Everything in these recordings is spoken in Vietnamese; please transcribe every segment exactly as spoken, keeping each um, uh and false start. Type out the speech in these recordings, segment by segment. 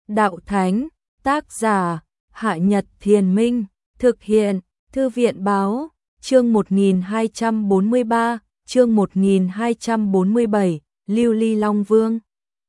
Đạo Thánh, tác giả, Hạ Nhật Thiền Minh, thực hiện, Thư viện Báo, chương một nghìn hai trăm bốn mươi ba, chương một nghìn hai trăm bốn mươi bảy, Lưu Ly Long Vương.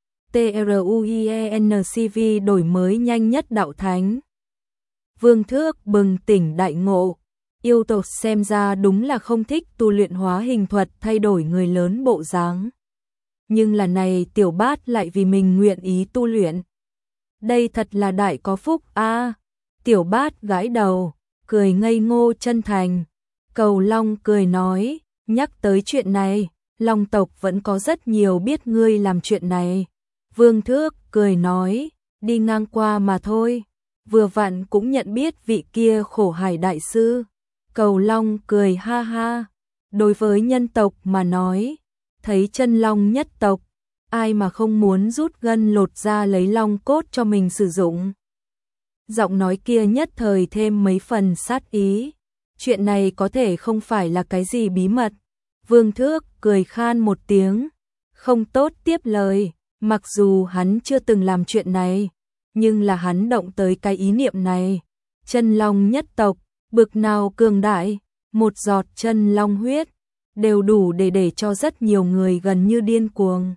TRUIENCV đổi mới nhanh nhất Đạo Thánh. Vương Thước bừng tỉnh đại ngộ, yêu tộc xem ra đúng là không thích tu luyện hóa hình thuật thay đổi người lớn bộ dáng. Nhưng là này tiểu bát lại vì mình nguyện ý tu luyện. Đây thật là đại có phúc a. À, tiểu bát gãi đầu, cười ngây ngô chân thành. Cầu Long cười nói, nhắc tới chuyện này, Long tộc vẫn có rất nhiều biết ngươi làm chuyện này. Vương Thước cười nói, đi ngang qua mà thôi, vừa vặn cũng nhận biết vị kia khổ hải đại sư. Cầu Long cười ha ha, đối với nhân tộc mà nói, thấy chân long nhất tộc, ai mà không muốn rút gân lột ra lấy long cốt cho mình sử dụng. Giọng nói kia nhất thời thêm mấy phần sát ý, chuyện này có thể không phải là cái gì bí mật. Vương Thước cười khan một tiếng, không tốt tiếp lời, mặc dù hắn chưa từng làm chuyện này, nhưng là hắn động tới cái ý niệm này. Chân long nhất tộc, bực nào cường đại, một giọt chân long huyết, đều đủ để để cho rất nhiều người gần như điên cuồng.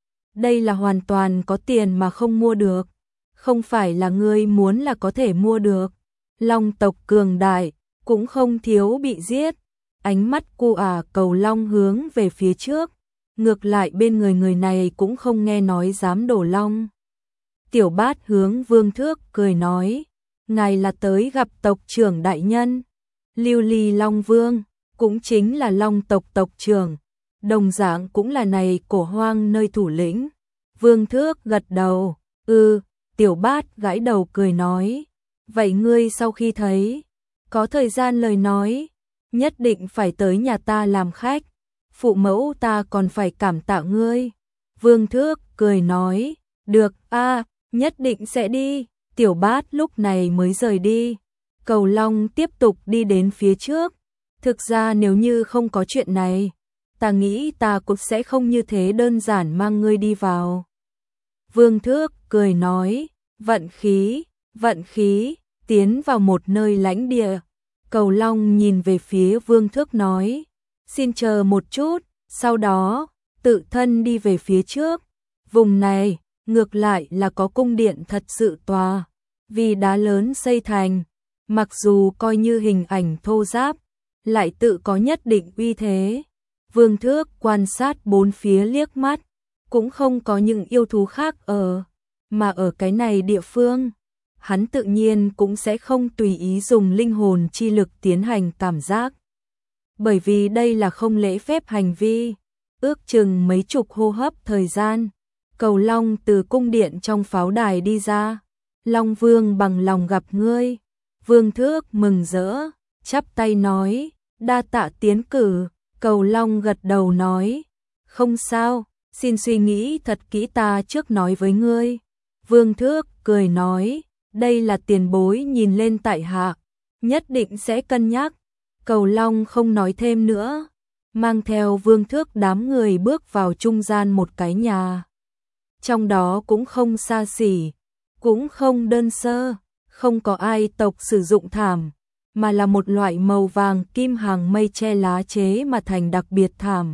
Đây là hoàn toàn có tiền mà không mua được, không phải là ngươi muốn là có thể mua được. Long tộc cường đại, cũng không thiếu bị giết. Ánh mắt cu ả Cầu Long hướng về phía trước, ngược lại bên người người này cũng không nghe nói dám đổ long. Tiểu bát hướng Vương Thước cười nói, ngài là tới gặp tộc trưởng đại nhân, Lưu Ly Long Vương, cũng chính là long tộc tộc trưởng, đồng dạng cũng là này cổ hoang nơi thủ lĩnh. Vương Thước gật đầu, ư, ừ, tiểu bát gãi đầu cười nói, vậy ngươi sau khi thấy, có thời gian lời nói, nhất định phải tới nhà ta làm khách, phụ mẫu ta còn phải cảm tạ ngươi. Vương Thước cười nói, được a, nhất định sẽ đi. Tiểu bát lúc này mới rời đi. Cầu Long tiếp tục đi đến phía trước. Thực ra nếu như không có chuyện này, ta nghĩ ta cũng sẽ không như thế đơn giản mang ngươi đi vào. Vương Thước cười nói, vận khí, vận khí, tiến vào một nơi lãnh địa. Cầu Long nhìn về phía Vương Thước nói, xin chờ một chút, sau đó, tự thân đi về phía trước. Vùng này, ngược lại là có cung điện thật sự tòa, vì đá lớn xây thành, mặc dù coi như hình ảnh thô ráp, lại tự có nhất định uy thế. Vương Thước quan sát bốn phía liếc mắt, cũng không có những yêu thú khác ở, mà ở cái này địa phương, hắn tự nhiên cũng sẽ không tùy ý dùng linh hồn chi lực tiến hành cảm giác. Bởi vì đây là không lễ phép hành vi, ước chừng mấy chục hô hấp thời gian, Cầu Long từ cung điện trong pháo đài đi ra. Long Vương bằng lòng gặp ngươi. Vương Thước mừng rỡ, chắp tay nói, đa tạ tiến cử. Cầu Long gật đầu nói, không sao, xin suy nghĩ thật kỹ ta trước nói với ngươi. Vương Thước cười nói, đây là tiền bối nhìn lên tại hạ, nhất định sẽ cân nhắc. Cầu Long không nói thêm nữa, mang theo Vương Thước đám người bước vào trung gian một cái nhà. Trong đó cũng không xa xỉ, cũng không đơn sơ, không có ai tộc sử dụng thảm, mà là một loại màu vàng kim hàng mây che lá chế mà thành đặc biệt thảm.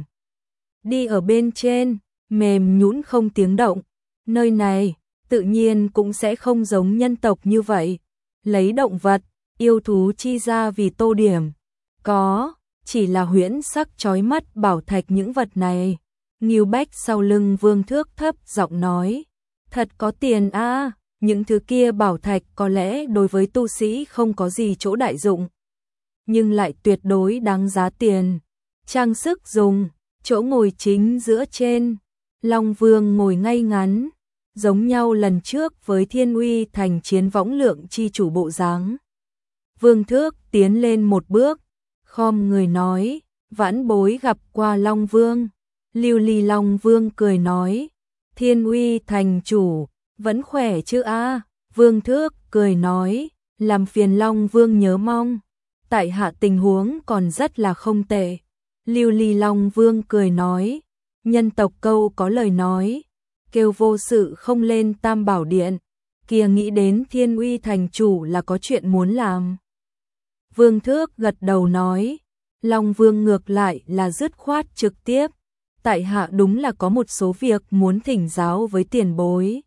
Đi ở bên trên, mềm nhũn không tiếng động. Nơi này, tự nhiên cũng sẽ không giống nhân tộc như vậy, lấy động vật, yêu thú chi ra vì tô điểm. Có, chỉ là huyễn sắc chói mắt bảo thạch những vật này. Ngưu Bách sau lưng Vương Thước thấp giọng nói, thật có tiền a, à, những thứ kia bảo thạch có lẽ đối với tu sĩ không có gì chỗ đại dụng, nhưng lại tuyệt đối đáng giá tiền. Trang sức dùng, chỗ ngồi chính giữa trên, Long Vương ngồi ngay ngắn, giống nhau lần trước với Thiên Uy thành chiến võng lượng chi chủ bộ dáng. Vương Thước tiến lên một bước, khom người nói, vãn bối gặp qua Long Vương. Lưu Ly Long Vương cười nói, Thiên Uy thành chủ, vẫn khỏe chứ a? À? Vương Thước cười nói, làm phiền Long Vương nhớ mong, tại hạ tình huống còn rất là không tệ. Lưu Ly Long Vương cười nói, nhân tộc câu có lời nói, kêu vô sự không lên Tam Bảo Điện, kia nghĩ đến Thiên Uy thành chủ là có chuyện muốn làm. Vương Thước gật đầu nói, Long Vương ngược lại là dứt khoát trực tiếp, tại hạ đúng là có một số việc muốn thỉnh giáo với tiền bối.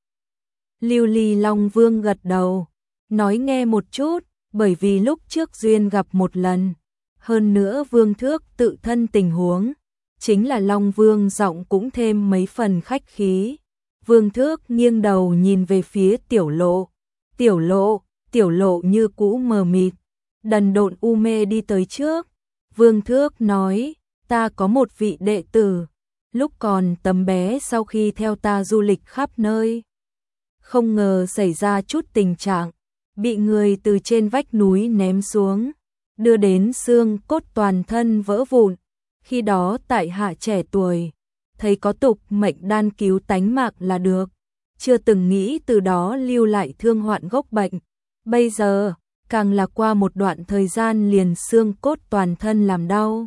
Lưu Ly Long Vương gật đầu, nói nghe một chút, bởi vì lúc trước duyên gặp một lần, hơn nữa Vương Thước tự thân tình huống, chính là Long Vương giọng cũng thêm mấy phần khách khí. Vương Thước nghiêng đầu nhìn về phía Tiểu Lộ, Tiểu Lộ, Tiểu Lộ như cũ mờ mịt, đần độn u mê đi tới trước. Vương Thước nói, ta có một vị đệ tử, lúc còn tấm bé sau khi theo ta du lịch khắp nơi, không ngờ xảy ra chút tình trạng, bị người từ trên vách núi ném xuống, đưa đến xương cốt toàn thân vỡ vụn. Khi đó tại hạ trẻ tuổi, thấy có tục mệnh đan cứu tánh mạng là được, chưa từng nghĩ từ đó lưu lại thương hoạn gốc bệnh. Bây giờ, càng là qua một đoạn thời gian liền xương cốt toàn thân làm đau.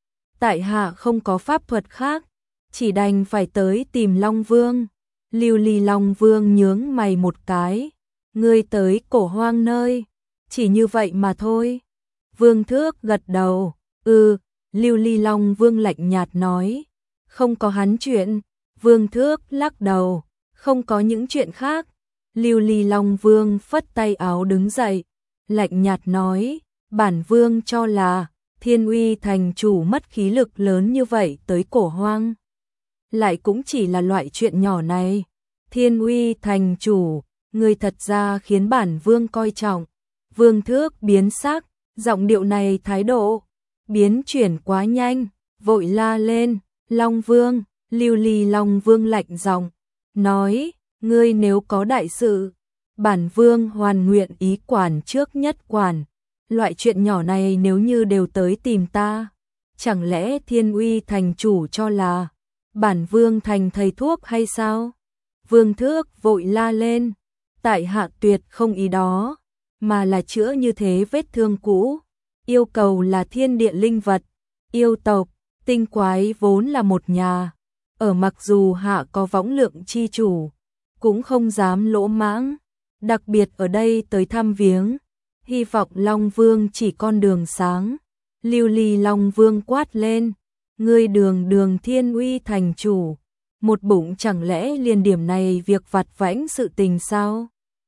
Tại hạ không có pháp thuật khác, chỉ đành phải tới tìm Long Vương. Lưu Ly Long Vương nhướng mày một cái, ngươi tới Cổ Hoang nơi, chỉ như vậy mà thôi. Vương Thước gật đầu, ừ. Lưu Ly Long Vương lạnh nhạt nói, không có hắn chuyện. Vương Thước lắc đầu, không có những chuyện khác. Lưu Ly Long Vương phất tay áo đứng dậy, lạnh nhạt nói, bản vương cho là Thiên Uy thành chủ mất khí lực lớn như vậy tới Cổ Hoang, lại cũng chỉ là loại chuyện nhỏ này. Thiên Uy thành chủ, người thật ra khiến bản vương coi trọng. Vương Thước biến sắc, giọng điệu này thái độ biến chuyển quá nhanh, vội la lên, Long Vương. Lưu Ly Long Vương lạnh giọng nói, ngươi nếu có đại sự, bản vương hoàn nguyện ý quản trước nhất quản, loại chuyện nhỏ này nếu như đều tới tìm ta, chẳng lẽ Thiên Uy thành chủ cho là bản vương thành thầy thuốc hay sao? Vương Thước vội la lên, tại hạ tuyệt không ý đó, mà là chữa như thế vết thương cũ, yêu cầu là thiên địa linh vật, yêu tộc, tinh quái vốn là một nhà, ở mặc dù hạ có võng lượng chi chủ, cũng không dám lỗ mãng, đặc biệt ở đây tới thăm viếng, hy vọng Long Vương chỉ con đường sáng. Lưu Ly Long Vương quát lên, ngươi đường đường Thiên Uy thành chủ, một bụng chẳng lẽ liền điểm này việc vặt vãnh sự tình sao?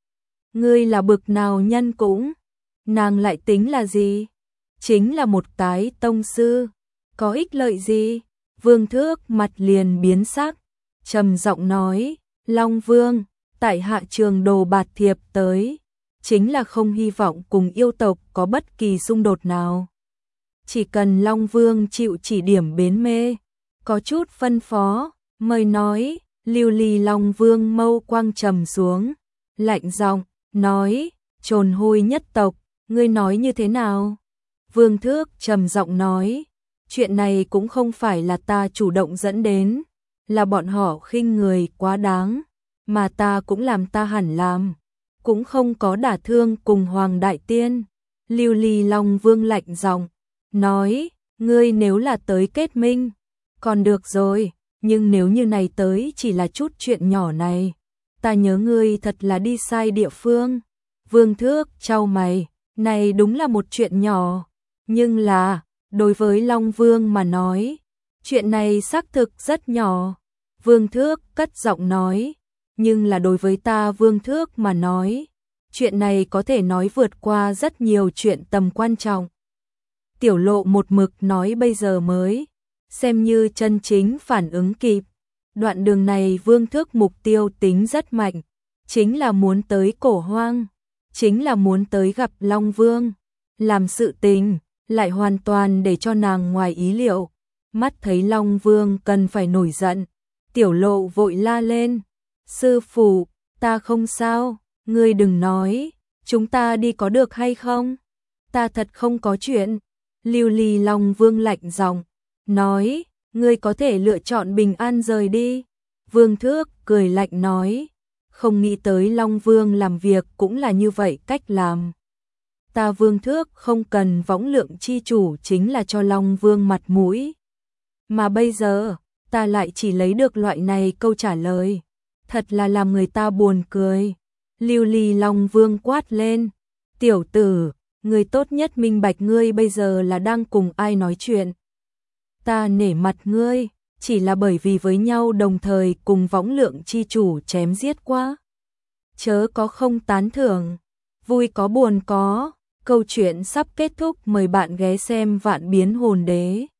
Ngươi là bực nào nhân cũng, nàng lại tính là gì? Chính là một cái tông sư, có ích lợi gì? Vương Thước mặt liền biến sắc, trầm giọng nói, Long Vương, tại hạ Trường Đồ bạt thiệp tới, chính là không hy vọng cùng yêu tộc có bất kỳ xung đột nào. Chỉ cần Long Vương chịu chỉ điểm bến mê, có chút phân phó, mời nói. Lưu Ly Long Vương mâu quang trầm xuống, lạnh giọng nói, trồn hôi nhất tộc, ngươi nói như thế nào? Vương Thước trầm giọng nói, chuyện này cũng không phải là ta chủ động dẫn đến, là bọn họ khinh người quá đáng, mà ta cũng làm ta hẳn làm, cũng không có đả thương cùng Hoàng Đại Tiên. Lưu Ly Long Vương lạnh giọng nói, ngươi nếu là tới kết minh, còn được rồi, nhưng nếu như này tới chỉ là chút chuyện nhỏ này, ta nhớ ngươi thật là đi sai địa phương. Vương Thước chau mày, này đúng là một chuyện nhỏ, nhưng là, đối với Long Vương mà nói, chuyện này xác thực rất nhỏ. Vương Thước cất giọng nói, nhưng là đối với ta Vương Thước mà nói, chuyện này có thể nói vượt qua rất nhiều chuyện tầm quan trọng. Tiểu Lộ một mực nói bây giờ mới xem như chân chính phản ứng kịp. Đoạn đường này Vương Thước mục tiêu tính rất mạnh, chính là muốn tới Cổ Hoang, chính là muốn tới gặp Long Vương, làm sự tình, lại hoàn toàn để cho nàng ngoài ý liệu. Mắt thấy Long Vương cần phải nổi giận, Tiểu Lộ vội la lên, sư phụ, ta không sao, ngươi đừng nói, chúng ta đi có được hay không? Ta thật không có chuyện. Lưu Ly Long Vương lạnh giọng nói, ngươi có thể lựa chọn bình an rời đi. Vương Thước cười lạnh nói, không nghĩ tới Long Vương làm việc cũng là như vậy cách làm. Ta Vương Thước không cần võng lượng chi chủ chính là cho Long Vương mặt mũi. Mà bây giờ, ta lại chỉ lấy được loại này câu trả lời. Thật là làm người ta buồn cười. Lưu Ly Long Vương quát lên, tiểu tử, người tốt nhất minh bạch ngươi bây giờ là đang cùng ai nói chuyện. Ta nể mặt ngươi, chỉ là bởi vì với nhau đồng thời cùng võng lượng chi chủ chém giết quá. Chớ có không tán thưởng, vui có buồn có, câu chuyện sắp kết thúc, mời bạn ghé xem Vạn Biến Hồn Đế.